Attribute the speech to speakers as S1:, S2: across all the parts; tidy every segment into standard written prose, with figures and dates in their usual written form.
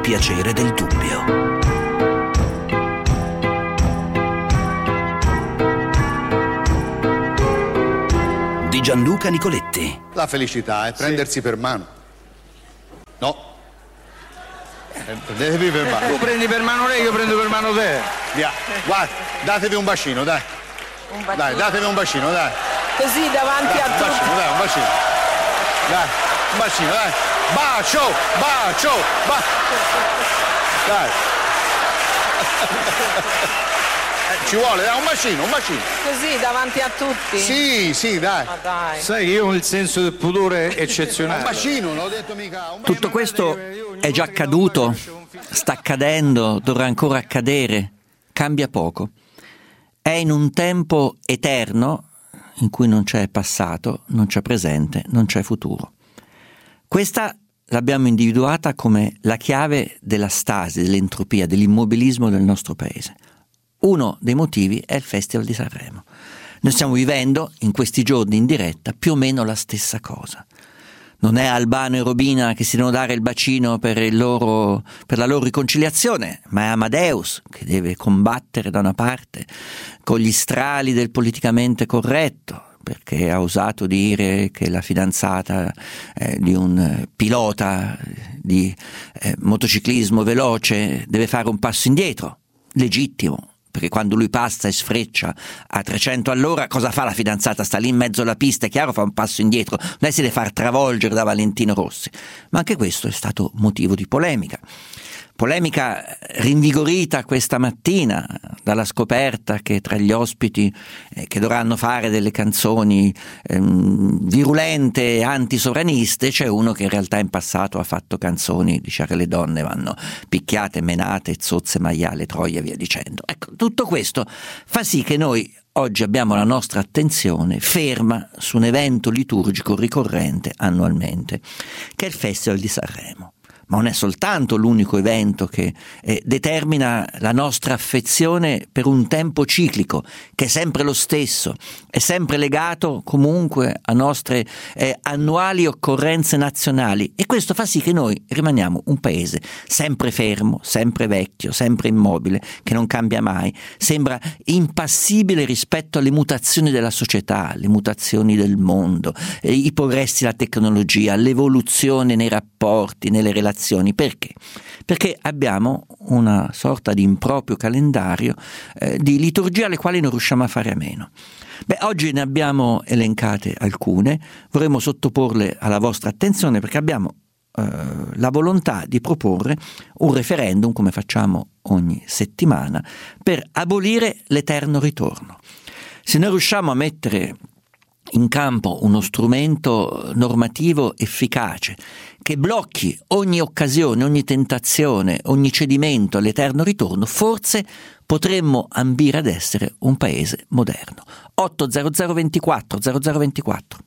S1: piacere del dubbio. Di Gianluca Nicoletti.
S2: La felicità è prendersi per mano. No. Prendetevi per mano.
S3: Tu prendi per mano lei, io prendo per mano te.
S2: Via. Guarda, datevi un bacino, dai. Dai, datevi un bacino, dai.
S4: Così davanti a tutti.
S2: Dai, un bacino. Dai, un bacino, dai. Bacio. Dai. Ci vuole, dai, un bacino.
S4: Così davanti a tutti.
S2: Sì, dai.
S4: Ma dai.
S3: Sai che io ho il senso del pudore eccezionale.
S2: Un bacino, non ho detto mica.
S5: Tutto questo è già accaduto, sta accadendo, dovrà ancora accadere, cambia poco. È in un tempo eterno in cui non c'è passato, non c'è presente, non c'è futuro. Questa l'abbiamo individuata come la chiave della stasi, dell'entropia, dell'immobilismo del nostro paese. Uno dei motivi è il Festival di Sanremo. Noi stiamo vivendo in questi giorni in diretta più o meno la stessa cosa. Non è Albano e Robina che si devono dare il bacino per la loro riconciliazione, ma è Amadeus che deve combattere da una parte con gli strali del politicamente corretto, perché ha osato dire che la fidanzata di un pilota di motociclismo veloce deve fare un passo indietro, legittimo. Perché quando lui passa e sfreccia a 300 all'ora, cosa fa la fidanzata? Sta lì in mezzo alla pista, è chiaro, fa un passo indietro, lei si deve far travolgere da Valentino Rossi. Ma anche questo è stato motivo di polemica rinvigorita questa mattina dalla scoperta che tra gli ospiti che dovranno fare delle canzoni virulente, antisovraniste, c'è uno che in realtà in passato ha fatto canzoni, diceva che le donne vanno picchiate, menate, zozze, maiale, troia, via dicendo. Ecco, tutto questo fa sì che noi oggi abbiamo la nostra attenzione ferma su un evento liturgico ricorrente annualmente, che è il Festival di Sanremo. Ma non è soltanto l'unico evento che determina la nostra affezione per un tempo ciclico, che è sempre lo stesso, è sempre legato comunque a nostre annuali occorrenze nazionali, e questo fa sì che noi rimaniamo un paese sempre fermo, sempre vecchio, sempre immobile, che non cambia mai, sembra impassibile rispetto alle mutazioni della società, le mutazioni del mondo, i progressi della tecnologia, l'evoluzione nei rapporti, nelle relazioni. Perché? Perché abbiamo una sorta di improprio calendario di liturgie alle quali non riusciamo a fare a meno. Oggi ne abbiamo elencate alcune, vorremmo sottoporle alla vostra attenzione perché abbiamo la volontà di proporre un referendum, come facciamo ogni settimana, per abolire l'eterno ritorno. Se noi riusciamo a mettere in campo uno strumento normativo efficace che blocchi ogni occasione, ogni tentazione, ogni cedimento all'eterno ritorno, forse potremmo ambire ad essere un paese moderno. 800 24 0024.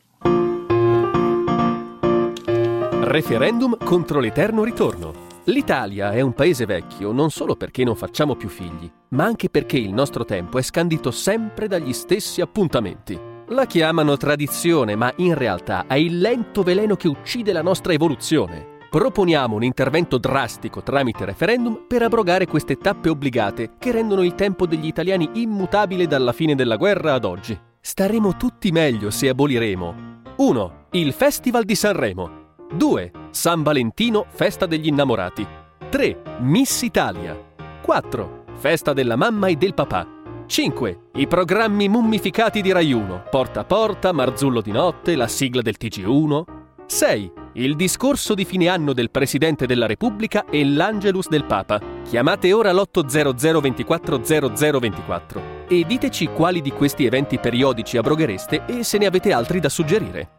S6: Referendum contro l'eterno ritorno. L'Italia è un paese vecchio non solo perché non facciamo più figli, ma anche perché il nostro tempo è scandito sempre dagli stessi appuntamenti. La chiamano tradizione, ma in realtà è il lento veleno che uccide la nostra evoluzione. Proponiamo un intervento drastico tramite referendum per abrogare queste tappe obbligate che rendono il tempo degli italiani immutabile dalla fine della guerra ad oggi. Staremo tutti meglio se aboliremo 1. Il Festival di Sanremo. 2. San Valentino, festa degli innamorati. 3. Miss Italia. 4. Festa della mamma e del papà. 5. I programmi mummificati di Rai 1, Porta a Porta, Marzullo di notte, la sigla del TG1. 6. Il discorso di fine anno del Presidente della Repubblica e l'Angelus del Papa. Chiamate ora l'800 24 0024 e diteci quali di questi eventi periodici abroghereste e se ne avete altri da suggerire.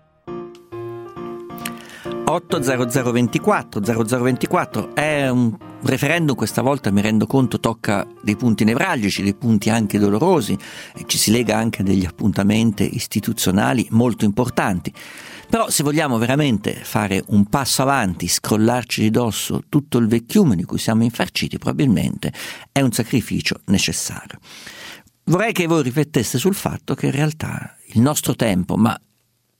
S5: 800 24 0024 è un referendum, questa volta mi rendo conto tocca dei punti nevralgici, dei punti anche dolorosi, e ci si lega anche a degli appuntamenti istituzionali molto importanti. Però se vogliamo veramente fare un passo avanti, scrollarci di dosso tutto il vecchiume di cui siamo infarciti, probabilmente è un sacrificio necessario. Vorrei che voi rifletteste sul fatto che in realtà il nostro tempo, ma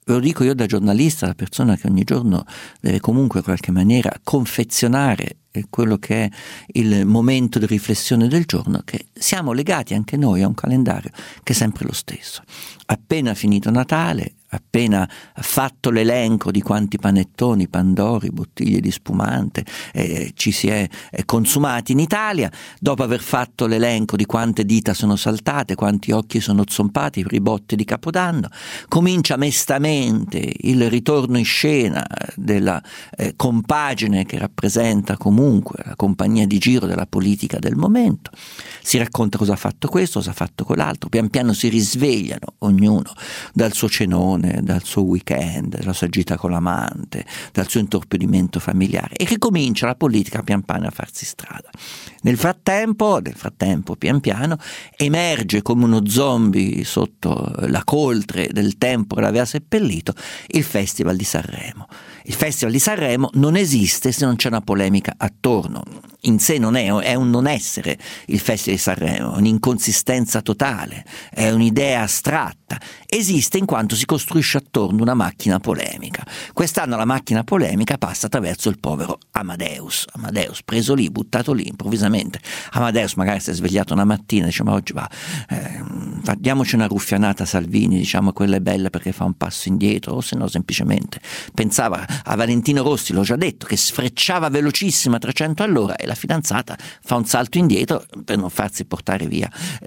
S5: ve lo dico io da giornalista, la persona che ogni giorno deve comunque in qualche maniera confezionare quello che è il momento di riflessione del giorno, che siamo legati anche noi a un calendario che è sempre lo stesso. Appena finito Natale, appena fatto l'elenco di quanti panettoni, pandori, bottiglie di spumante ci si è consumati in Italia, dopo aver fatto l'elenco di quante dita sono saltate, quanti occhi sono zompati per i botti di Capodanno, comincia mestamente il ritorno in scena della compagine che rappresenta comunque la compagnia di giro della politica del momento. Si racconta cosa ha fatto questo, cosa ha fatto quell'altro, pian piano si risvegliano ognuno dal suo cenone, dal suo weekend, dalla sua gita con l'amante, dal suo intorpidimento familiare, e ricomincia la politica pian piano a farsi strada. Nel frattempo, pian piano, emerge come uno zombie sotto la coltre del tempo che l'aveva seppellito il Festival di Sanremo. Il Festival di Sanremo non esiste se non c'è una polemica attorno. In sé è un non essere il Festival di Sanremo, è un'inconsistenza totale, è un'idea astratta. Esiste in quanto si costruisce attorno una macchina polemica. Quest'anno la macchina polemica passa attraverso il povero Amadeus, preso lì, buttato lì improvvisamente. Amadeus magari si è svegliato una mattina e dice: ma oggi diamoci una ruffianata a Salvini, diciamo quella è bella perché fa un passo indietro, o se no semplicemente pensava a Valentino Rossi, l'ho già detto, che sfrecciava velocissima a 300 all'ora, e la fidanzata fa un salto indietro per non farsi portare via,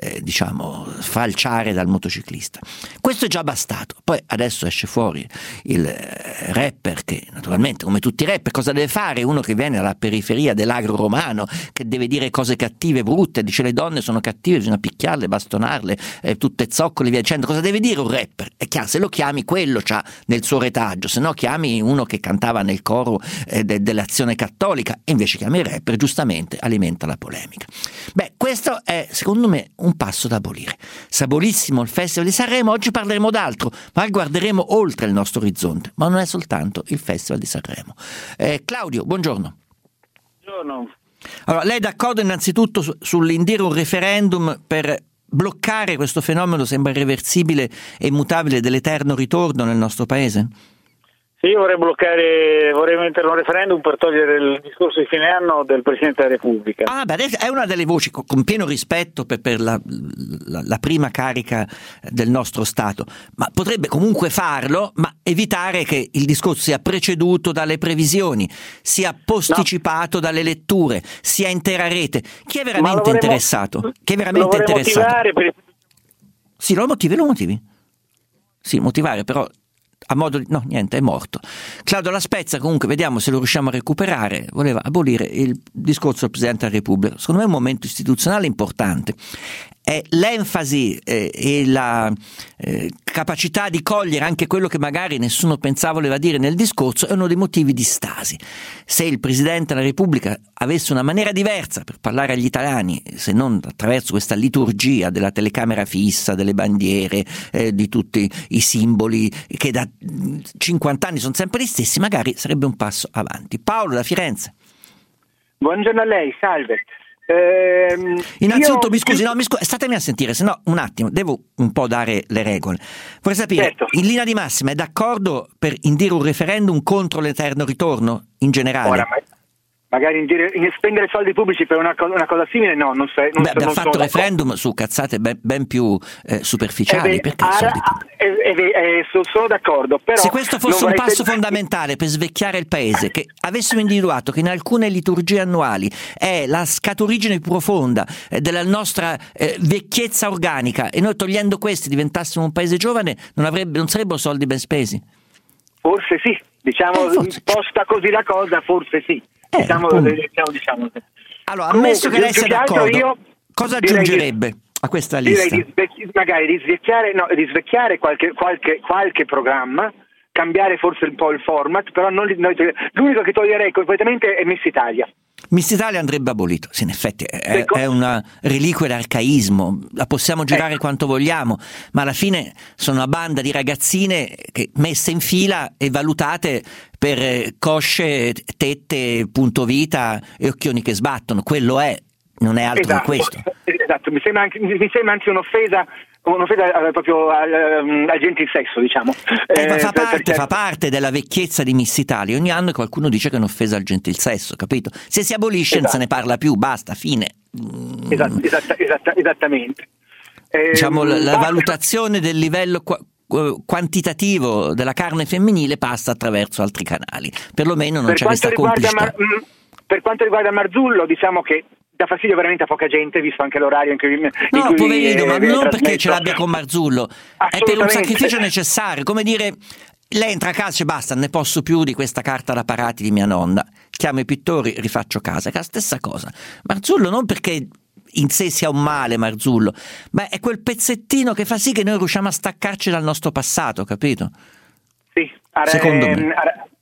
S5: falciare dal motociclista. Questo è già bastato. Poi adesso esce fuori il rapper che naturalmente, come tutti i rapper, cosa deve fare? Uno che viene dalla periferia dell'agro romano, che deve dire cose cattive, brutte, dice le donne sono cattive, bisogna picchiarle, bastonarle, tutte zoccole, via dicendo. Cosa deve dire un rapper? È chiaro, se lo chiami quello c'ha nel suo retaggio, se no chiami uno che cantava nel coro dell'Azione Cattolica, e invece chiami il rapper, giustamente alimenta la polemica. Questo è secondo me un passo da abolire. Sabolissimo il Festival di Sanremo, oggi parleremo d'altro, ma guarderemo oltre il nostro orizzonte, ma non è soltanto il Festival di Sanremo. Claudio, buongiorno.
S7: Buongiorno.
S5: Allora, lei è d'accordo innanzitutto sull'indire un referendum per bloccare questo fenomeno, sembra irreversibile e immutabile, dell'eterno ritorno nel nostro paese?
S7: Io vorrei mettere un referendum per togliere il discorso di fine anno del Presidente della Repubblica.
S5: È una delle voci, con pieno rispetto per la prima carica del nostro Stato, ma potrebbe comunque farlo, ma evitare che il discorso sia preceduto dalle previsioni, sia posticipato dalle letture, sia intera rete. Chi è veramente interessato? Chi è veramente interessato? Sì, lo motivi? Sì, motivare, però a modo di... no, niente, è morto. Claudio La Spezia, comunque, vediamo se lo riusciamo a recuperare, voleva abolire il discorso del Presidente della Repubblica. Secondo me è un momento istituzionale importante. È l'enfasi e la capacità di cogliere anche quello che magari nessuno pensava voleva dire nel discorso è uno dei motivi di stasi. Se il Presidente della Repubblica avesse una maniera diversa per parlare agli italiani, se non attraverso questa liturgia della telecamera fissa, delle bandiere, di tutti i simboli che da 50 anni sono sempre gli stessi, magari sarebbe un passo avanti. Paolo da Firenze.
S8: Buongiorno a lei, salve.
S5: Innanzitutto mi scusi, statemi a sentire, se no un attimo devo un po' dare le regole. Vorrei sapere, certo, in linea di massima è d'accordo per indire un referendum contro l'eterno ritorno in generale?
S8: Ora, magari spendere soldi pubblici per una cosa simile, no, non sei.
S5: Abbiamo fatto referendum su cazzate ben più superficiali. Perché soldi pubblici?
S8: Sono d'accordo, però
S5: se questo fosse un passo fondamentale per svecchiare il paese, che avessimo individuato che in alcune liturgie annuali è la scaturigine profonda della nostra vecchiezza organica, e noi togliendo questi diventassimo un paese giovane, non sarebbero soldi ben spesi?
S8: Forse sì, posta così la cosa, forse sì. Diciamo.
S5: Allora, ammesso che lei sia d'accordo, cosa aggiungerebbe a questa lista?
S8: Direi magari risvecchiare qualche programma, cambiare forse un po' il format, però l'unico che toglierei completamente è Miss Italia.
S5: Miss Italia andrebbe abolito, sì, in effetti è una reliquia d'arcaismo, la possiamo girare quanto vogliamo, ma alla fine sono una banda di ragazzine che messe in fila e valutate per cosce, tette, punto vita e occhioni che sbattono, quello è, non è altro che questo.
S8: Esatto, mi sembra anzi un'offesa proprio al gentil sesso, diciamo.
S5: Ma fa parte della vecchiezza di Miss Italia. Ogni anno qualcuno dice che è un'offesa al gentil sesso, capito? Se si abolisce non se ne parla più, basta, fine.
S8: Esattamente.
S5: Diciamo la valutazione del livello quantitativo della carne femminile passa attraverso altri canali, perlomeno non c'è questa complicità.
S8: Per quanto riguarda Marzullo, diciamo che dà fastidio veramente a poca gente, visto anche l'orario in cui
S5: poverino, ma non perché ce l'abbia con Marzullo, è per un sacrificio necessario, come dire, lei entra a casa e dice basta, ne posso più di questa carta da parati di mia nonna, chiamo i pittori, rifaccio casa, che è la stessa cosa. Marzullo non perché in sé sia un male Marzullo, ma è quel pezzettino che fa sì che noi riusciamo a staccarci dal nostro passato, capito?
S8: Sì,
S5: secondo me.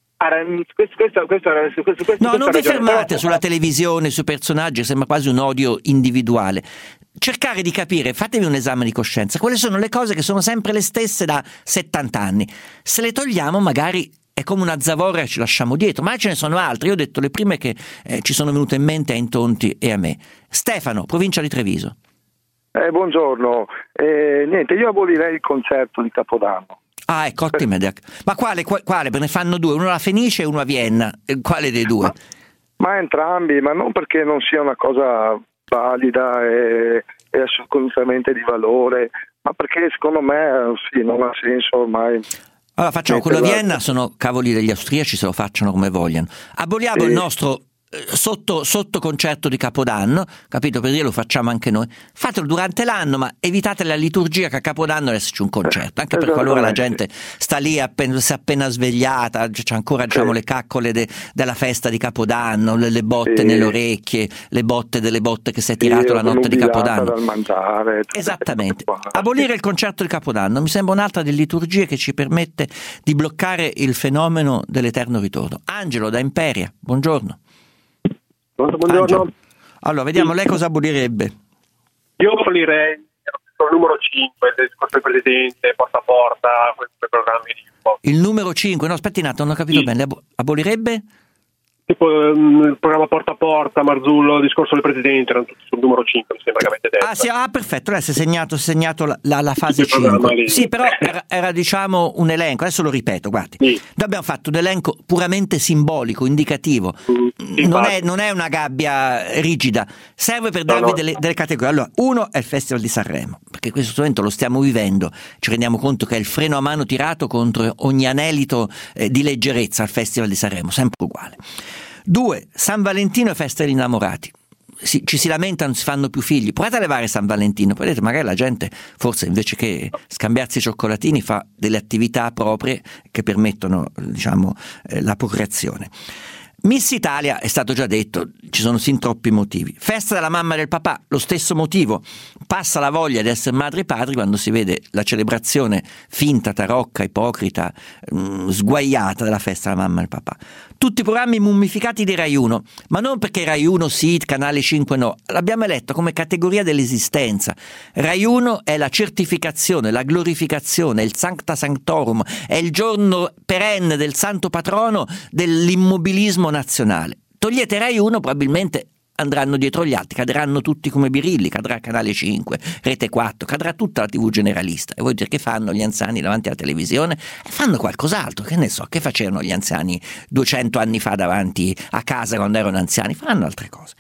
S5: No, non vi fermate sulla televisione, sui personaggi, sembra quasi un odio individuale. Cercare di capire, fatevi un esame di coscienza, quali sono le cose che sono sempre le stesse da 70 anni. Se le togliamo magari è come una zavorra e ci lasciamo dietro, ma ce ne sono altre. Io ho detto le prime che ci sono venute in mente a Intonti e a me. Stefano, provincia di Treviso.
S9: Buongiorno, niente, io abolirei il concerto di Capodanno.
S5: Ah, ecco, ottima idea. Ma quale? Per ne fanno due, uno a Fenice e uno a Vienna. Quale dei due?
S9: Ma entrambi, ma non perché non sia una cosa valida e assolutamente di valore, ma perché secondo me sì, non ha senso ormai.
S5: Allora facciamo quello a Vienna, sono cavoli degli austriaci, se lo facciano come vogliano. Aboliamo il nostro sotto concerto di Capodanno, capito? Per dire lo facciamo anche noi. Fatelo durante l'anno, ma evitate la liturgia che a Capodanno deve esserci un concerto, anche perché allora la gente sta lì si è appena svegliata, c'è ancora diciamo le caccole della festa di Capodanno, le botte nelle orecchie, le botte delle botte che si è tirato la notte di Capodanno
S9: dal mangiare,
S5: esattamente. Abolire il concerto di Capodanno mi sembra un'altra delle liturgie che ci permette di bloccare il fenomeno dell'eterno ritorno. Angelo da Imperia, buongiorno.
S10: Buongiorno.
S5: Angelo. Allora, vediamo lei cosa abolirebbe.
S10: Io abolirei il numero 5 del discorso del presidente, porta a porta, quei programmi lì.
S5: Il numero 5, no, aspetti un attimo, non ho capito bene. Abolirebbe?
S10: Tipo il programma porta a porta, Marzullo, il discorso del presidente, erano tutti sul numero 5, mi sembra che avete detto.
S5: Perfetto, adesso è segnato la fase 5. Sì, però era diciamo un elenco, adesso lo ripeto, guardi. Sì. Noi abbiamo fatto un elenco puramente simbolico, indicativo. Non è una gabbia rigida, serve per darvi delle categorie. Allora, uno è il Festival di Sanremo, perché in questo momento lo stiamo vivendo, ci rendiamo conto che è il freno a mano tirato contro ogni anelito di leggerezza al Festival di Sanremo, sempre uguale. 2. San Valentino e festa degli innamorati. Ci si lamentano, non si fanno più figli. Provate a levare San Valentino, poi vedete, magari la gente forse invece che scambiarsi i cioccolatini fa delle attività proprie che permettono diciamo la procreazione. Miss Italia è stato già detto, ci sono sin troppi motivi. Festa della mamma e del papà, lo stesso motivo. Passa la voglia di essere madri e padri quando si vede la celebrazione finta, tarocca, ipocrita, sguaiata della festa della mamma e del papà. Tutti i programmi mummificati di Rai 1, ma non perché Rai 1 sì, Canale 5 no, l'abbiamo eletto come categoria dell'esistenza. Rai 1 è la certificazione, la glorificazione, il sancta sanctorum, è il giorno perenne del santo patrono dell'immobilismo nazionale. Togliete Rai 1, probabilmente andranno dietro gli altri, cadranno tutti come birilli, cadrà Canale 5, Rete 4, cadrà tutta la TV generalista. E voi dire che fanno gli anziani davanti alla televisione? Fanno qualcos'altro, che ne so, che facevano gli anziani 200 anni fa davanti a casa quando erano anziani? Fanno altre cose.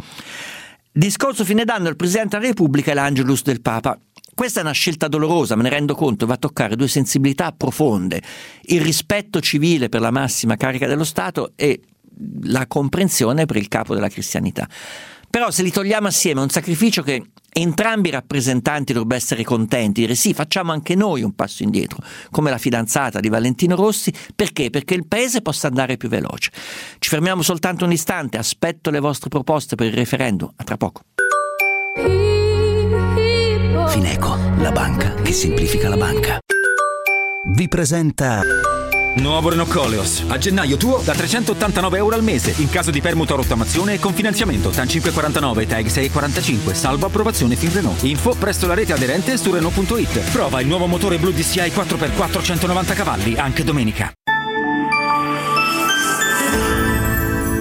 S5: Discorso fine d'anno del Presidente della Repubblica e l'Angelus del Papa. Questa è una scelta dolorosa, me ne rendo conto, va a toccare due sensibilità profonde: il rispetto civile per la massima carica dello Stato e la comprensione per il capo della cristianità. Però se li togliamo assieme è un sacrificio che entrambi i rappresentanti dovrebbero essere contenti, dire sì, facciamo anche noi un passo indietro, come la fidanzata di Valentino Rossi. Perché? Perché il paese possa andare più veloce. Ci fermiamo soltanto un istante, aspetto le vostre proposte per il referendum, a tra poco.
S1: Fineco, la banca che semplifica la banca, vi presenta
S11: Nuovo Renault Koleos. A gennaio tuo da €389 al mese. In caso di permuta o rottamazione e con finanziamento TAN 549 TAG 645. Salvo approvazione fin Renault. Info presso la rete aderente su Renault.it. Prova il nuovo motore Blue DCI 4x4 190 cavalli anche domenica.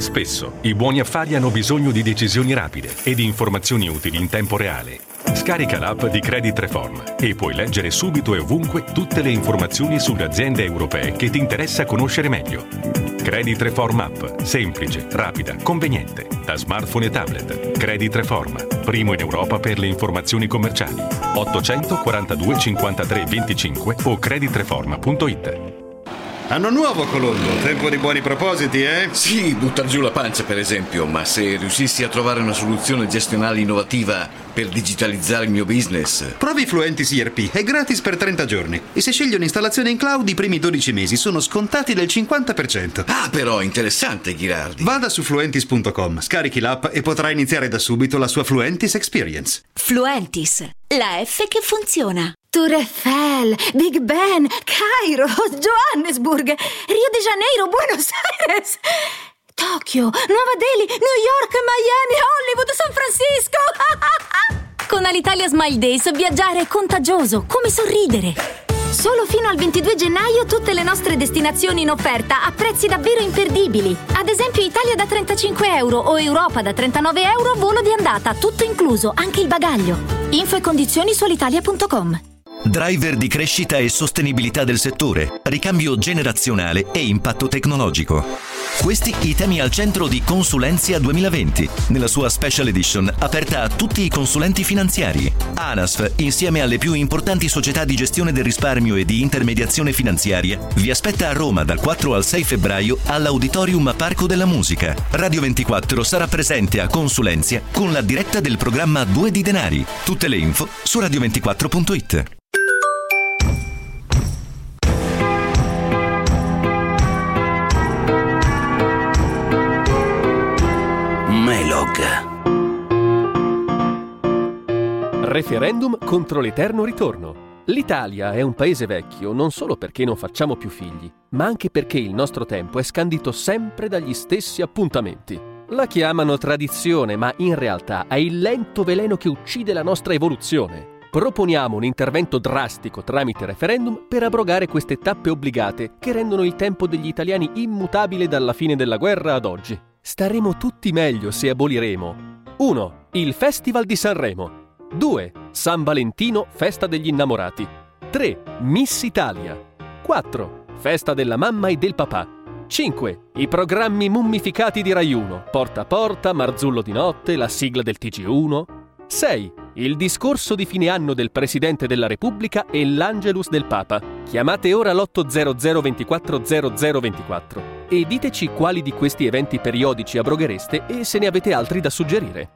S12: Spesso i buoni affari hanno bisogno di decisioni rapide e di informazioni utili in tempo reale. Scarica l'app di Credit Reform e puoi leggere subito e ovunque tutte le informazioni sulle aziende europee che ti interessa conoscere meglio. Credit Reform App, semplice, rapida, conveniente, da smartphone e tablet. Credit Reform, primo in Europa per le informazioni commerciali. 842 53 25 o creditreform.it.
S13: Anno nuovo, Colombo, tempo di buoni propositi, eh?
S14: Sì, buttar giù la pancia per esempio, ma se riuscissi a trovare una soluzione gestionale innovativa per digitalizzare il mio business.
S13: Provi Fluentis ERP, è gratis per 30 giorni e se scegli un'installazione in cloud i primi 12 mesi sono scontati del 50%.
S14: Ah, però interessante, Ghirardi.
S13: Vada su fluentis.com, scarichi l'app e potrai iniziare da subito la sua Fluentis Experience.
S15: Fluentis, la F che funziona. Tour Eiffel, Big Ben, Cairo, Johannesburg, Rio de Janeiro, Buenos Aires, Tokyo, Nuova Delhi, New York, Miami, Hollywood, San Francisco. Con Alitalia Smile Days viaggiare è contagioso, come sorridere. Solo fino al 22 gennaio tutte le nostre destinazioni in offerta a prezzi davvero imperdibili. Ad esempio Italia da 35 euro o Europa da 39 euro, volo di andata, tutto incluso, anche il bagaglio. Info e condizioni su alitalia.com.
S16: Driver di crescita e sostenibilità del settore, ricambio generazionale e impatto tecnologico. Questi i temi al centro di Consulenzia 2020, nella sua special edition aperta a tutti i consulenti finanziari. ANASF, insieme alle più importanti società di gestione del risparmio e di intermediazione finanziaria, vi aspetta a Roma dal 4 al 6 febbraio all'Auditorium Parco della Musica. Radio 24 sarà presente a Consulenzia con la diretta del programma Due di Denari. Tutte le info su radio24.it.
S6: Referendum contro l'eterno ritorno. L'Italia è un paese vecchio non solo perché non facciamo più figli, ma anche perché il nostro tempo è scandito sempre dagli stessi appuntamenti. La chiamano tradizione, ma in realtà è il lento veleno che uccide la nostra evoluzione. Proponiamo un intervento drastico tramite referendum per abrogare queste tappe obbligate che rendono il tempo degli italiani immutabile dalla fine della guerra ad oggi. Staremo tutti meglio se aboliremo 1. Il Festival di Sanremo. 2. San Valentino, festa degli innamorati. 3. Miss Italia. 4. Festa della mamma e del papà. 5. I programmi mummificati di Rai 1. Porta a porta, Marzullo di notte, la sigla del TG1. 6. Il discorso di fine anno del Presidente della Repubblica e l'Angelus del Papa. Chiamate ora l'800 24 0024 e diteci quali di questi eventi periodici abroghereste e se ne avete altri da suggerire.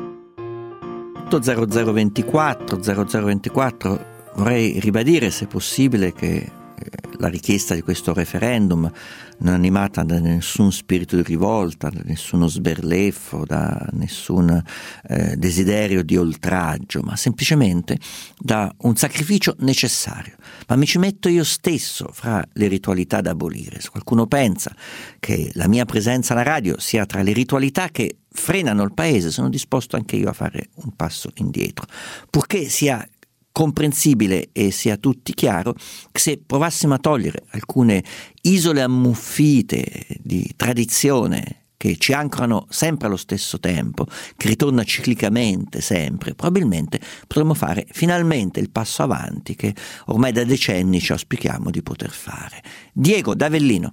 S5: 0024 vorrei ribadire, se possibile, che la richiesta di questo referendum non è animata da nessun spirito di rivolta, da nessuno sberleffo, da nessun desiderio di oltraggio, ma semplicemente da un sacrificio necessario. Ma mi ci metto io stesso fra le ritualità da abolire. Se qualcuno pensa che la mia presenza alla radio sia tra le ritualità che frenano il paese, sono disposto anche io a fare un passo indietro, purché sia comprensibile e sia a tutti chiaro che se provassimo a togliere alcune isole ammuffite di tradizione che ci ancorano sempre allo stesso tempo, che ritorna ciclicamente sempre, probabilmente potremmo fare finalmente il passo avanti che ormai da decenni ci auspichiamo di poter fare. Diego da Avellino.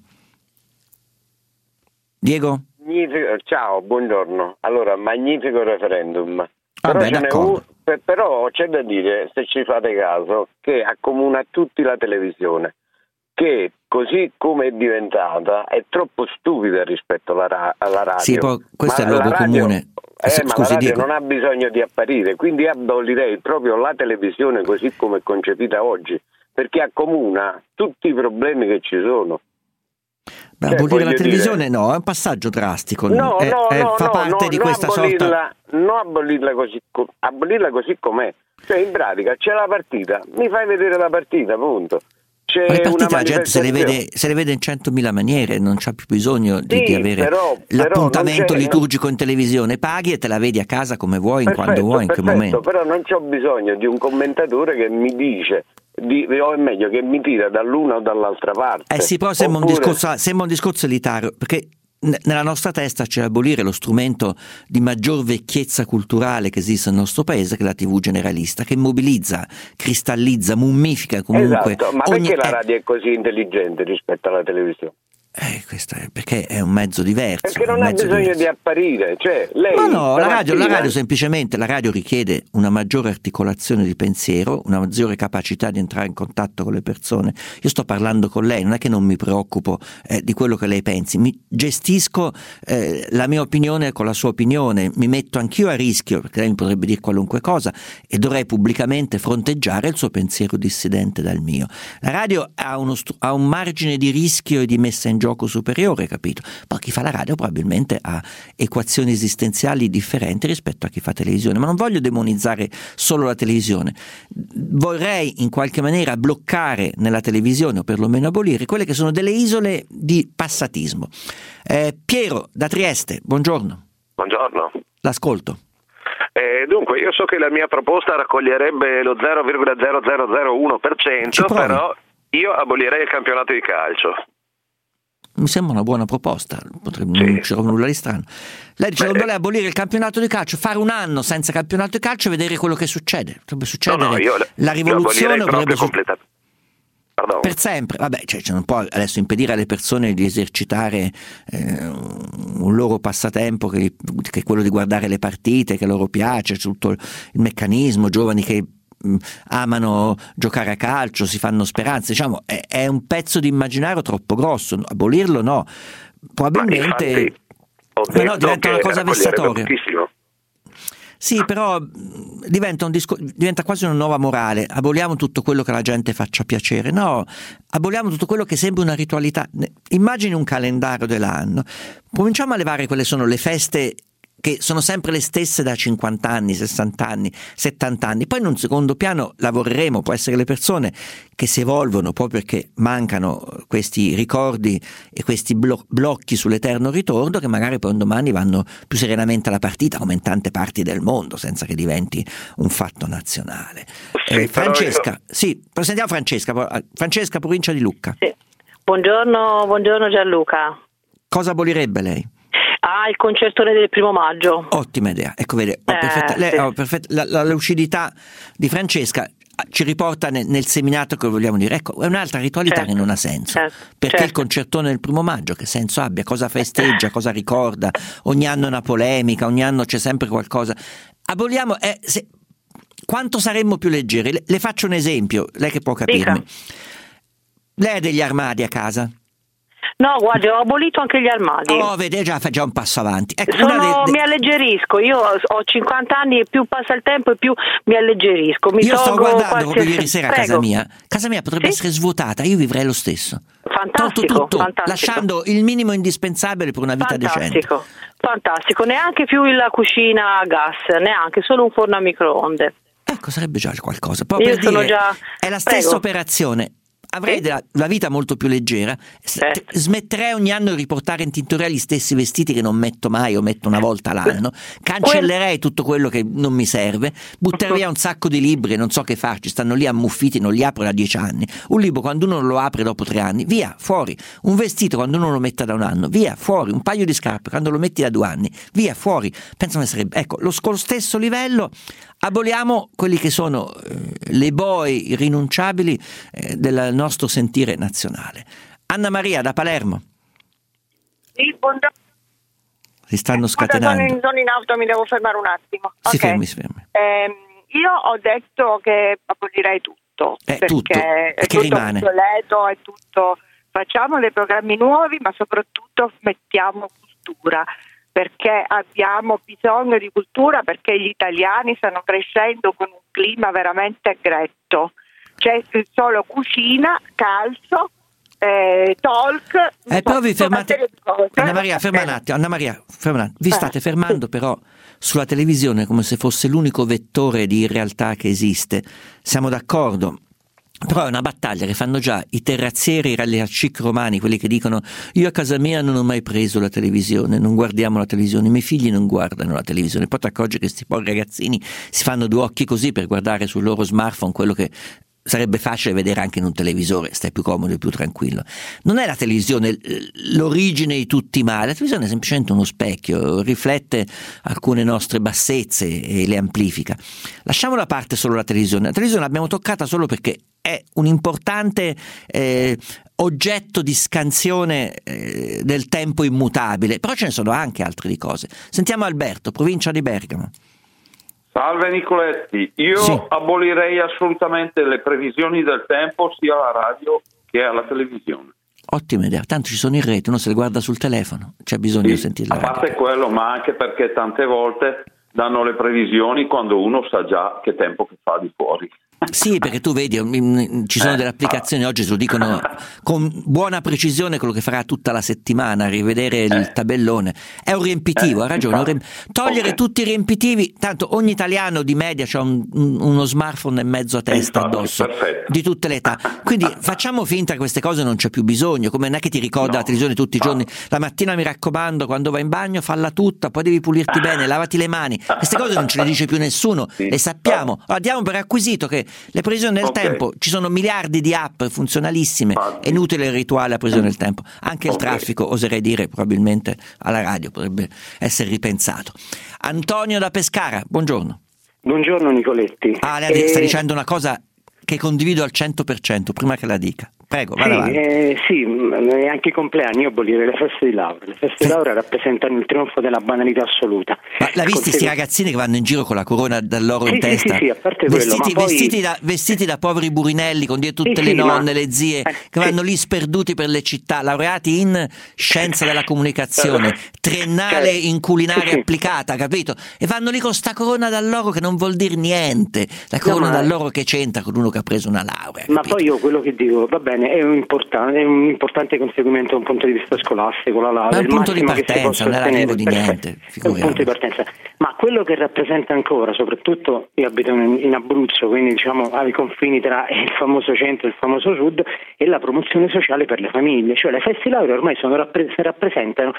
S5: Diego?
S17: Ciao, buongiorno. Allora, magnifico referendum.
S5: Però
S17: però c'è da dire, se ci fate caso, che accomuna tutti la televisione, che così come è diventata è troppo stupida rispetto alla radio.
S5: Sì, questo è il luogo comune.
S17: Ma la radio non ha bisogno di apparire, quindi abolirei proprio la televisione così come è concepita oggi, perché accomuna tutti i problemi che ci sono.
S5: Abolire la televisione no, è un passaggio drastico, fa parte di questa sorta.
S17: Non abolirla così com'è, cioè in pratica c'è la partita, mi fai vedere la partita, punto. C'è
S5: ma le partite
S17: una
S5: la gente se le vede in 100.000 maniere, non c'ha più bisogno di avere l'appuntamento liturgico in televisione, paghi e te la vedi a casa come vuoi, quando vuoi, in che momento.
S17: Però non c'ho bisogno di un commentatore che mi dice o è meglio che mi tira dall'una o dall'altra parte.
S5: Sì, però sembra un discorso elitario, perché nella nostra testa c'è abolire lo strumento di maggior vecchiezza culturale che esiste nel nostro paese, che è la TV generalista, che mobilizza, cristallizza, mummifica comunque.
S17: Esatto, ma perché la radio è così intelligente rispetto alla televisione?
S5: Questo è perché è un mezzo diverso.
S17: Perché non ha bisogno di apparire, cioè lei.
S5: No, la radio semplicemente, la radio richiede una maggiore articolazione di pensiero, una maggiore capacità di entrare in contatto con le persone. Io sto parlando con lei, non è che non mi preoccupo di quello che lei pensi, mi gestisco la mia opinione con la sua opinione, mi metto anch'io a rischio, perché lei mi potrebbe dire qualunque cosa e dovrei pubblicamente fronteggiare il suo pensiero dissidente dal mio. La radio ha un margine di rischio e di messa in gioco superiore, capito? Poi chi fa la radio probabilmente ha equazioni esistenziali differenti rispetto a chi fa televisione, ma non voglio demonizzare solo la televisione, vorrei in qualche maniera bloccare nella televisione, o perlomeno abolire, quelle che sono delle isole di passatismo. Piero da Trieste, buongiorno.
S18: Buongiorno.
S5: L'ascolto.
S18: Dunque, io so che la mia proposta raccoglierebbe lo 0,0001%, però io abolirei il campionato di calcio.
S5: Mi sembra una buona proposta, non c'è nulla di strano. Lei dice che vuole abolire il campionato di calcio, fare un anno senza campionato di calcio e vedere quello che succede. Potrebbe succedere la rivoluzione, potrebbe per sempre. Vabbè, cioè non può adesso impedire alle persone di esercitare un loro passatempo che è quello di guardare le partite, che loro piace, tutto il meccanismo, giovani che amano giocare a calcio, si fanno speranze, diciamo è un pezzo di immaginario troppo grosso, abolirlo no, probabilmente diventa una cosa vessatoria. Sì, però diventa quasi una nuova morale. Aboliamo tutto quello che la gente faccia piacere. No, aboliamo tutto quello che sembra una ritualità. Immagini un calendario dell'anno. Cominciamo a levare quelle sono le feste che sono sempre le stesse da 50 anni, 60 anni, 70 anni. Poi in un secondo piano lavoreremo, può essere le persone che si evolvono proprio perché mancano questi ricordi e questi blocchi sull'eterno ritorno, che magari poi un domani vanno più serenamente alla partita, come in tante parti del mondo, senza che diventi un fatto nazionale. Francesca, sentiamo Francesca, provincia di Lucca.
S19: Sì. Buongiorno Gianluca.
S5: Cosa abolirebbe lei?
S19: Il concertone del 1° maggio.
S5: Ottima idea, ecco, vede, la lucidità di Francesca ci riporta nel seminato che vogliamo dire. Ecco, è un'altra ritualità che non ha senso, perché il concertone del 1° maggio, che senso abbia, cosa festeggia, cosa ricorda, ogni anno è una polemica, ogni anno c'è sempre qualcosa. Aboliamo, quanto saremmo più leggeri. Le faccio un esempio, lei che può capirmi. Dica. Lei ha degli armadi a casa?
S19: No, guardi, ho abolito anche gli armadi.
S5: Vede, fa già un passo avanti. Ecco,
S19: mi alleggerisco, io ho 50 anni e più passa il tempo e più mi alleggerisco.
S5: Io sto guardando proprio ieri sera a casa mia. Casa mia potrebbe essere svuotata, io vivrei lo stesso.
S19: Fantastico,
S5: tutto, lasciando il minimo indispensabile per una vita decente.
S19: Fantastico, neanche più la cucina a gas, neanche, solo un forno a microonde.
S5: Ecco, sarebbe già qualcosa. Proprio per dire, è la stessa operazione. Avrei la vita molto più leggera, smetterei ogni anno di riportare in tintoria gli stessi vestiti che non metto mai o metto una volta l'anno, cancellerei tutto quello che non mi serve, butterei via un sacco di libri e non so che farci, stanno lì ammuffiti, non li apro da 10 anni. Un libro quando uno lo apre dopo 3 anni, via, fuori. Un vestito quando uno lo mette da 1 anno, via, fuori. Un paio di scarpe quando lo metti da 2 anni, via, fuori. Penso che sarebbe, ecco, lo stesso livello. Aboliamo quelli che sono le boi irrinunciabili del nostro sentire nazionale. Anna Maria da Palermo.
S20: Sì, buongiorno.
S5: Si stanno scatenando.
S20: Sono in auto, mi devo fermare un attimo.
S5: Si fermi.
S20: Io ho detto che abolirei tutto. Perché è tutto
S5: rimane?
S20: Obsoleto, è tutto. Facciamo dei programmi nuovi, ma soprattutto mettiamo cultura. Perché abbiamo bisogno di cultura, perché gli italiani stanno crescendo con un clima veramente gretto. C'è solo cucina, calcio, talk.
S5: Però vi fermate. Anna Maria, ferma un attimo. Vi state fermando però sulla televisione come se fosse l'unico vettore di realtà che esiste. Siamo d'accordo. Però è una battaglia che fanno già i terrazzieri, i ralliacic romani, quelli che dicono io a casa mia non ho mai preso la televisione, non guardiamo la televisione, i miei figli non guardano la televisione. Poi ti accorgi che questi poveri ragazzini si fanno 2 occhi così per guardare sul loro smartphone quello che sarebbe facile vedere anche in un televisore, stai più comodo e più tranquillo. Non è la televisione l'origine di tutti i mali, la televisione è semplicemente uno specchio, riflette alcune nostre bassezze e le amplifica. Lasciamo da parte solo la televisione l'abbiamo toccata solo perché è un importante oggetto di scansione del tempo immutabile, però ce ne sono anche altre di cose. Sentiamo Alberto, provincia di Bergamo.
S21: Salve Nicoletti, io abolirei assolutamente le previsioni del tempo sia alla radio che alla televisione.
S5: Ottima idea, tanto ci sono in rete, uno se le guarda sul telefono, c'è bisogno di sentire la radio.
S21: A parte quello, ma anche perché tante volte danno le previsioni quando uno sa già che tempo che fa di fuori.
S5: Sì, perché tu vedi, ci sono delle applicazioni oggi, se lo dicono con buona precisione quello che farà tutta la settimana, rivedere il tabellone. È un riempitivo, ha ragione. Togliere tutti i riempitivi, tanto ogni italiano di media c'ha uno smartphone e mezzo a testa addosso, di tutte le età. Quindi facciamo finta che queste cose non c'è più bisogno, come non è che ti ricorda la televisione tutti i giorni, la mattina mi raccomando, quando vai in bagno falla tutta, poi devi pulirti bene, lavati le mani. Queste cose non ce le dice più nessuno, le sappiamo. Allora, diamo per acquisito che le previsioni del tempo, ci sono miliardi di app funzionalissime, è inutile il rituale a previsione del tempo. Anche il traffico, oserei dire, probabilmente alla radio potrebbe essere ripensato. Antonio da Pescara, buongiorno.
S22: Buongiorno Nicoletti.
S5: Lei sta dicendo una cosa che condivido al 100%, prima che la dica. Prego, vada avanti.
S22: Sì, anche i compleanni, io abolire le feste di laurea. Le feste di laurea rappresentano il trionfo della banalità assoluta.
S5: Ma l'ha visti questi ragazzini che vanno in giro con la corona d'alloro in testa?
S22: Sì, a parte quello,
S5: vestiti da poveri burinelli, con dietro tutte le nonne, le zie, che vanno lì sperduti per le città, laureati in scienza della comunicazione, triennale in culinaria applicata, capito? E vanno lì con sta corona d'alloro che non vuol dire niente. La corona d'alloro che c'entra con uno che ha preso una laurea.
S22: Ma poi io quello che dico, va bene, è un importante conseguimento da un punto di vista scolastico, la laurea.
S5: Ma è un punto di partenza, non è l'arrivo di niente.
S22: È un punto di partenza. Ma quello che rappresenta ancora, soprattutto io abito in Abruzzo, quindi diciamo ai confini tra il famoso centro e il famoso sud, è la promozione sociale per le famiglie. Cioè le feste di laurea ormai rappresentano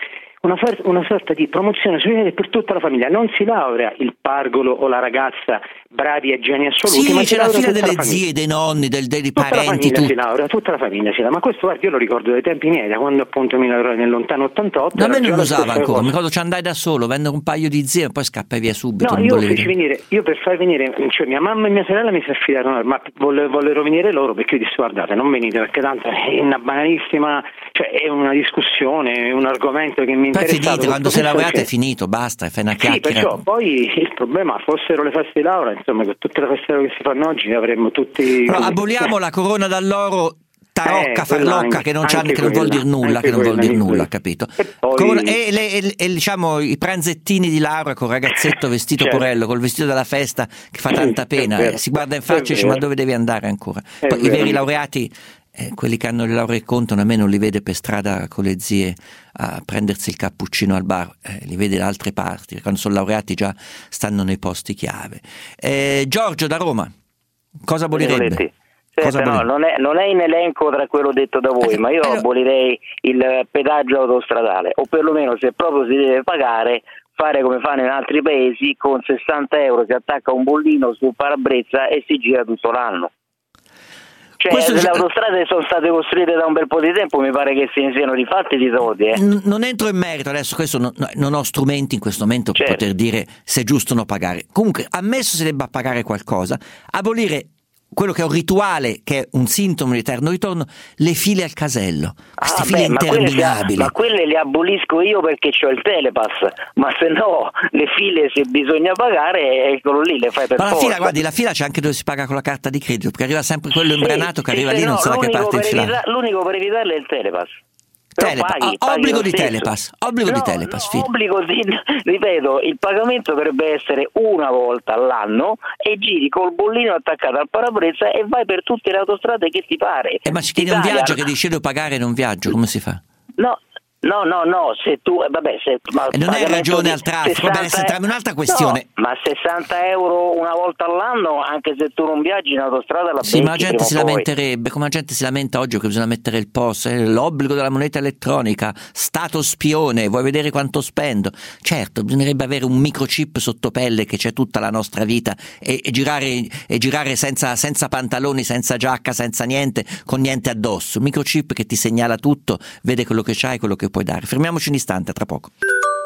S22: una sorta di promozione sociale per tutta la famiglia. Non si laurea il pargolo o la ragazza bravi e geni assoluti,
S5: sì,
S22: ma
S5: c'è la fila delle zie, dei nonni, dei parenti,
S22: tutta la famiglia si laurea. Ma questo guarda, io lo ricordo dai tempi miei, da quando appunto mi laureai nel lontano 88.
S5: Da me non lo usava ancora, mi ricordo ci andai da solo, venne un paio di zie e poi scappai via subito.
S22: No, io per far venire, cioè mia mamma e mia sorella mi si affidarono, ma vollero venire loro, perché io dissi guardate non venite perché tanto è una banalissima, cioè è una discussione, è un argomento che mi interessa.
S5: Finite, quando sei laureata è finito, basta, fai una chiacchiera.
S22: Sì, perciò poi il problema fossero le feste di laurea, insomma con tutte le feste che si fanno oggi avremmo tutti.
S5: Però aboliamo la corona d'alloro tarocca, farlocca, che non vuol dire nulla, capito? E diciamo i pranzettini di laurea con il ragazzetto vestito porello, col vestito della festa che fa tanta pena, si guarda in faccia e dice ma dove devi andare ancora? Poi i veri laureati, quelli che hanno le lauree contano, a me non li vede per strada con le zie a prendersi il cappuccino al bar, li vede da altre parti, quando sono laureati già stanno nei posti chiave. Giorgio da Roma, cosa abolirebbe?
S23: Non è in elenco tra quello detto da voi, ma io abolirei il pedaggio autostradale, o perlomeno se proprio si deve pagare, fare come fanno in altri paesi, con 60 euro si attacca un bollino sul parabrezza e si gira tutto l'anno. Cioè, le autostrade sono state costruite da un bel po' di tempo, mi pare che se ne siano rifatti di soldi.
S5: Non entro in merito adesso, questo non ho strumenti in questo momento per poter dire se è giusto o no pagare. Comunque, ammesso si debba pagare qualcosa, abolire quello che è un rituale, che è un sintomo di eterno ritorno, le file al casello, queste file interminabili.
S23: Ma quelle le abolisco io perché c'ho il Telepass, ma se no le file, se bisogna pagare, eccolo lì, le fai per forza.
S5: La fila c'è anche dove si paga con la carta di credito, perché arriva sempre quello imbranato che arriva lì, non sa da che parte infilare.
S23: L'unico per evitarle è il Telepass.
S5: Obbligo di Telepass,
S23: ripeto, il pagamento dovrebbe essere una volta all'anno e giri col bollino attaccato al parabrezza e vai per tutte le autostrade che ti pare.
S5: Ma ci tieni un viaggio che dici devo pagare, non viaggio, come si fa?
S23: No, No, se tu
S5: non è ragione al traffico, entriamo in un'altra questione.
S23: No, ma 60 euro una volta all'anno, anche se tu non viaggi in autostrada,
S5: sì, ma la gente si lamenterebbe, come la gente si lamenta oggi che bisogna mettere il POS, l'obbligo della moneta elettronica, stato spione, vuoi vedere quanto spendo? Certo, bisognerebbe avere un microchip sotto pelle che c'è tutta la nostra vita e girare senza pantaloni, senza giacca, senza niente, con niente addosso, un microchip che ti segnala tutto, vede quello che c'hai, quello che puoi dare. Fermiamoci un istante, tra poco.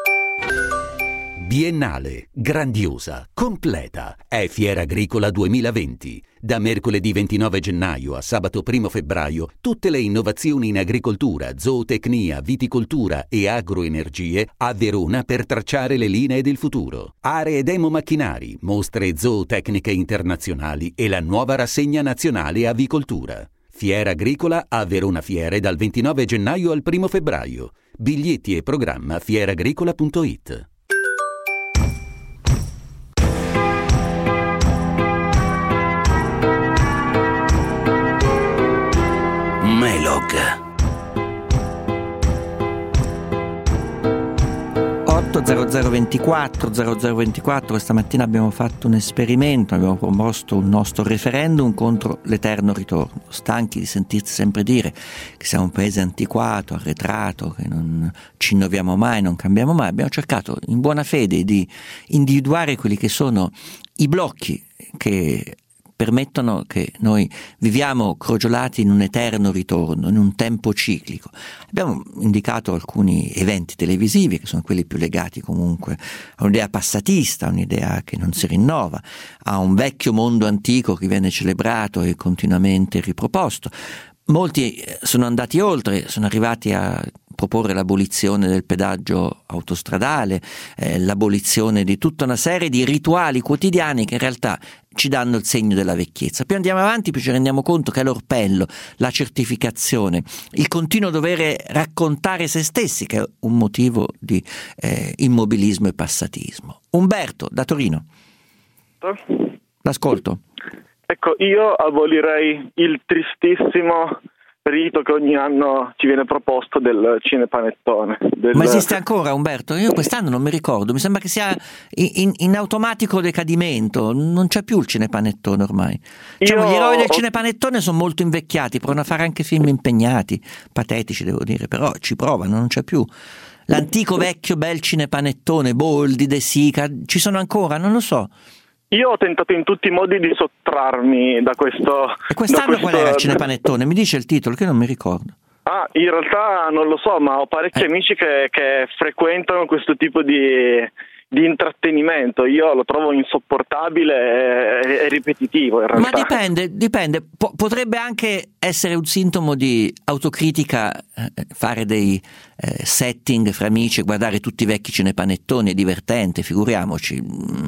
S1: Biennale, grandiosa, completa, è Fiera Agricola 2020. Da mercoledì 29 gennaio a sabato 1 febbraio, tutte le innovazioni in agricoltura, zootecnia, viticoltura e agroenergie a Verona per tracciare le linee del futuro. Aree demo macchinari, mostre zootecniche internazionali e la nuova rassegna nazionale avicoltura. Fiera Agricola a Verona Fiere dal 29 gennaio al 1 febbraio. Biglietti e programma fieragricola.it. Melog
S5: 80024 questa mattina abbiamo fatto un esperimento, abbiamo promosso un nostro referendum contro l'eterno ritorno, stanchi di sentirsi sempre dire che siamo un paese antiquato, arretrato, che non ci innoviamo mai, non cambiamo mai. Abbiamo cercato in buona fede di individuare quelli che sono i blocchi che permettono che noi viviamo crogiolati in un eterno ritorno, in un tempo ciclico. Abbiamo indicato alcuni eventi televisivi che sono quelli più legati comunque a un'idea passatista, un'idea che non si rinnova, a un vecchio mondo antico che viene celebrato e continuamente riproposto. Molti sono andati oltre, sono arrivati a proporre l'abolizione del pedaggio autostradale, l'abolizione di tutta una serie di rituali quotidiani che in realtà ci danno il segno della vecchiezza. Più andiamo avanti, più ci rendiamo conto che è l'orpello, la certificazione, il continuo dovere raccontare se stessi che è un motivo di immobilismo e passatismo. Umberto, da Torino. L'ascolto.
S9: Ecco, io abolirei il tristissimo rito che ogni anno ci viene proposto del cinepanettone.
S5: Ma esiste ancora, Umberto? Io quest'anno non mi ricordo, mi sembra che sia in automatico decadimento, non c'è più il cinepanettone ormai. Diciamo, gli eroi del cinepanettone sono molto invecchiati, provano a fare anche film impegnati, patetici devo dire, però ci provano, non c'è più. L'antico vecchio bel cinepanettone, Boldi, De Sica, ci sono ancora? Non lo so.
S9: Io ho tentato in tutti i modi di sottrarmi da questo.
S5: E quest'anno qual era il cinepanettone? Mi dice il titolo che non mi ricordo.
S9: In realtà non lo so, ma ho parecchi amici che frequentano questo tipo di intrattenimento. Io lo trovo insopportabile e ripetitivo in realtà.
S5: Ma dipende. Potrebbe anche essere un sintomo di autocritica, fare dei setting fra amici, guardare tutti i vecchi cinepanettoni, è divertente, figuriamoci.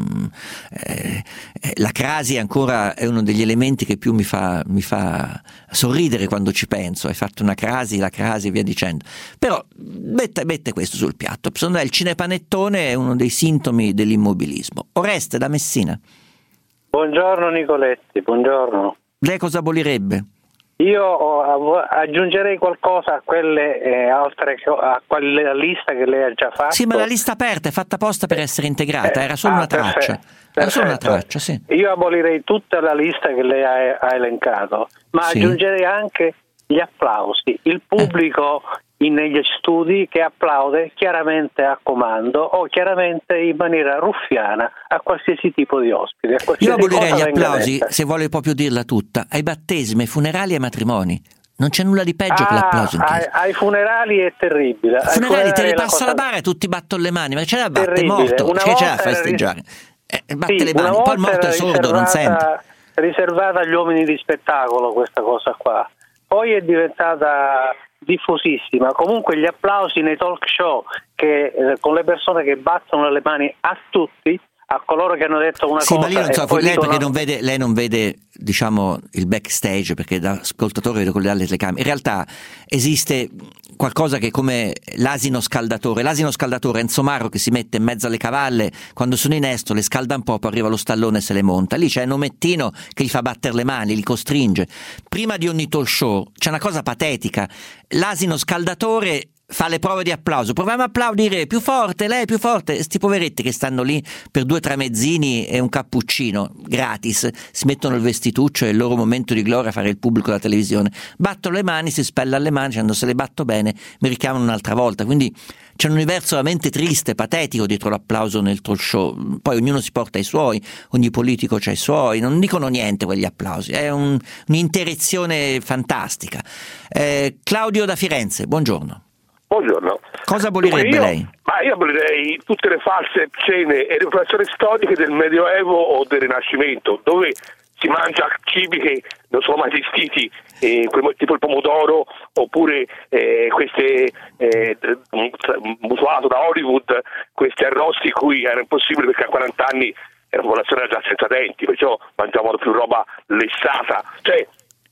S5: La crasi ancora è uno degli elementi che più mi fa sorridere quando ci penso. Hai fatto una crasi, la crasi e via dicendo. Però mette questo sul piatto. Secondo me il cinepanettone è uno dei sintomi dell'immobilismo. Oreste da Messina.
S2: Buongiorno Nicoletti, buongiorno.
S5: Lei cosa abolirebbe?
S2: Io aggiungerei qualcosa a quelle altre, a quella lista che lei ha già fatto.
S5: Sì, ma la lista aperta è fatta apposta per essere integrata, era solo una traccia. Era solo una traccia, sì.
S2: Io abolirei tutta la lista che lei ha elencato, ma sì, aggiungerei anche gli applausi, il pubblico negli studi che applaude chiaramente a comando o chiaramente in maniera ruffiana a qualsiasi tipo di ospite.
S5: Io abolirei gli applausi, se vuole proprio dirla tutta, ai battesimi, ai funerali e ai matrimoni. Non c'è nulla di peggio che l'applauso in chiesa.
S2: Ai funerali è terribile.
S5: Ai funerali te li passa la bara e tutti battono le mani, ma ce la batte, è morto, che ce l'ha a festeggiare? Batte le mani, poi il morto è sordo, non sente.
S2: Riservata agli uomini di spettacolo questa cosa qua. Poi è diventata diffusissima. Comunque gli applausi nei talk show con le persone che battono le mani a tutti, a coloro che hanno detto una cosa.
S5: Sì, ma io non so,
S2: lei
S5: perché lei non vede, diciamo, il backstage, perché da ascoltatore vedo con le telecamere. In realtà esiste qualcosa che è come l'asino scaldatore. L'asino scaldatore è Enzo Marro che si mette in mezzo alle cavalle quando sono in esto, le scalda un po', poi arriva lo stallone e se le monta. Lì c'è un omettino che gli fa battere le mani, li costringe. Prima di ogni talk show c'è una cosa patetica. L'asino scaldatore fa le prove di applauso, proviamo a applaudire più forte, lei più forte, sti poveretti che stanno lì per 2 tramezzini e un cappuccino gratis, si mettono il vestituccio e il loro momento di gloria a fare il pubblico della televisione, battono le mani, si spellano le mani dicendo se le batto bene mi richiamano un'altra volta, quindi c'è un universo veramente triste, patetico dietro l'applauso nel talk show, poi ognuno si porta i suoi, ogni politico c'ha i suoi, non dicono niente quegli applausi, è un'interezione fantastica. Claudio da Firenze, buongiorno.
S3: Buongiorno.
S5: Cosa abolirebbe lei?
S3: Ma io abolirei tutte le false scene e riflessioni storiche del Medioevo o del Rinascimento, dove si mangia cibi che non sono mai esistiti, tipo il pomodoro, oppure queste mutuato da Hollywood, questi arrosti cui era impossibile perché a 40 anni la popolazione era già senza denti, perciò mangiavano più roba lessata. Cioè,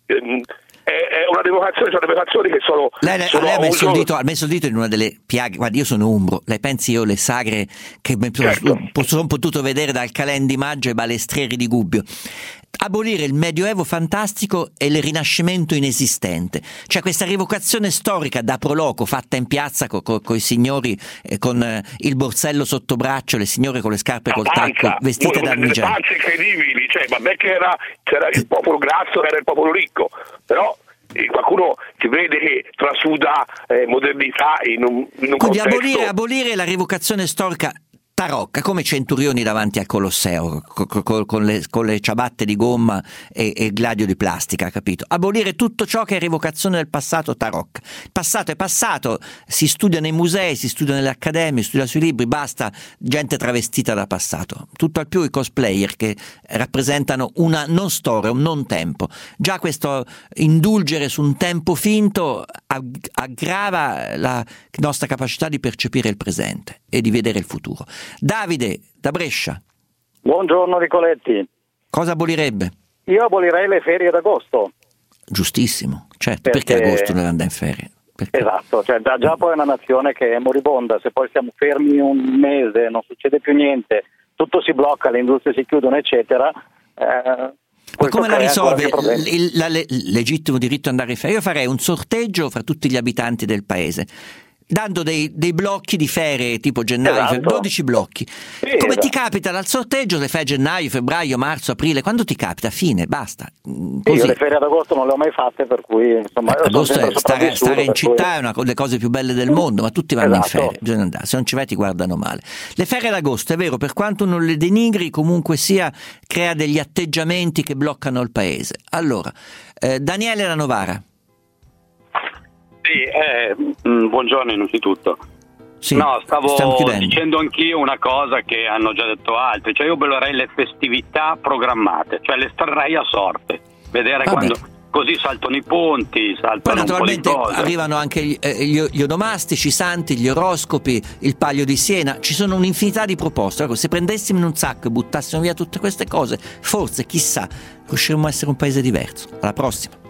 S3: è una devocazione, sono devocazioni che sono...
S5: Lei ha messo il dito in una delle piaghe. Guardi, io sono umbro, lei pensi io le sagre che sono potuto vedere dal Calend di Maggio ai balestrieri di Gubbio. Abolire il Medioevo fantastico e il Rinascimento inesistente, cioè questa rievocazione storica da proloco fatta in piazza con i signori con il borsello sotto braccio, le signore con le scarpe col tacco vestite da armigiani,
S3: panze incredibili, cioè vabbè che c'era il popolo grasso, era il popolo ricco, però qualcuno che vede che trasuda modernità in un
S5: quindi
S3: contesto...
S5: abolire la rievocazione storica tarocca, come Centurioni davanti al Colosseo con le ciabatte di gomma e il gladio di plastica, capito? Abolire tutto ciò che è rievocazione del passato tarocca. Il passato è passato, si studia nei musei, si studia nelle accademie, si studia sui libri, basta gente travestita da passato. Tutto al più i cosplayer che rappresentano una non storia, un non tempo. Già questo indulgere su un tempo finto aggrava la nostra capacità di percepire il presente e di vedere il futuro. Davide da Brescia.
S4: Buongiorno Nicoletti.
S5: Cosa abolirebbe?
S4: Io abolirei le ferie d'agosto.
S5: Giustissimo, certo, perché agosto non andare in ferie? Perché?
S4: Esatto, cioè già poi è una nazione che è moribonda, se poi stiamo fermi un mese, non succede più niente, tutto si blocca, le industrie si chiudono eccetera.
S5: Ma come la risolve il legittimo diritto ad andare in ferie? Io farei un sorteggio fra tutti gli abitanti del paese, dando dei blocchi di ferie tipo gennaio,
S4: esatto.
S5: 12 blocchi.
S4: Sì,
S5: come
S4: esatto.
S5: Ti capita dal sorteggio, le fai gennaio, febbraio, marzo, aprile, quando ti capita, fine, basta.
S4: Sì, io le ferie ad agosto non le ho mai fatte, per cui insomma
S5: agosto stare in città è una delle cose più belle del mondo, ma tutti vanno in ferie, bisogna andare, se non ci vai ti guardano male. Le ferie d'agosto, è vero, per quanto non le denigri, comunque sia crea degli atteggiamenti che bloccano il paese. Allora, Daniele da Novara.
S7: Sì, buongiorno innanzitutto.
S5: Sì,
S7: no, stavo dicendo anch'io una cosa che hanno già detto altri, cioè io abolirei le festività programmate, cioè le estrarrei a sorte, vedere quando così saltano i ponti, saltano
S5: poi
S7: un
S5: naturalmente
S7: po' di cose.
S5: Arrivano anche gli onomastici, i santi, gli oroscopi, il Palio di Siena, ci sono un'infinità di proposte. Ecco, se prendessimo in un sacco e buttassimo via tutte queste cose, forse, chissà, riusciremmo a essere un paese diverso. Alla prossima.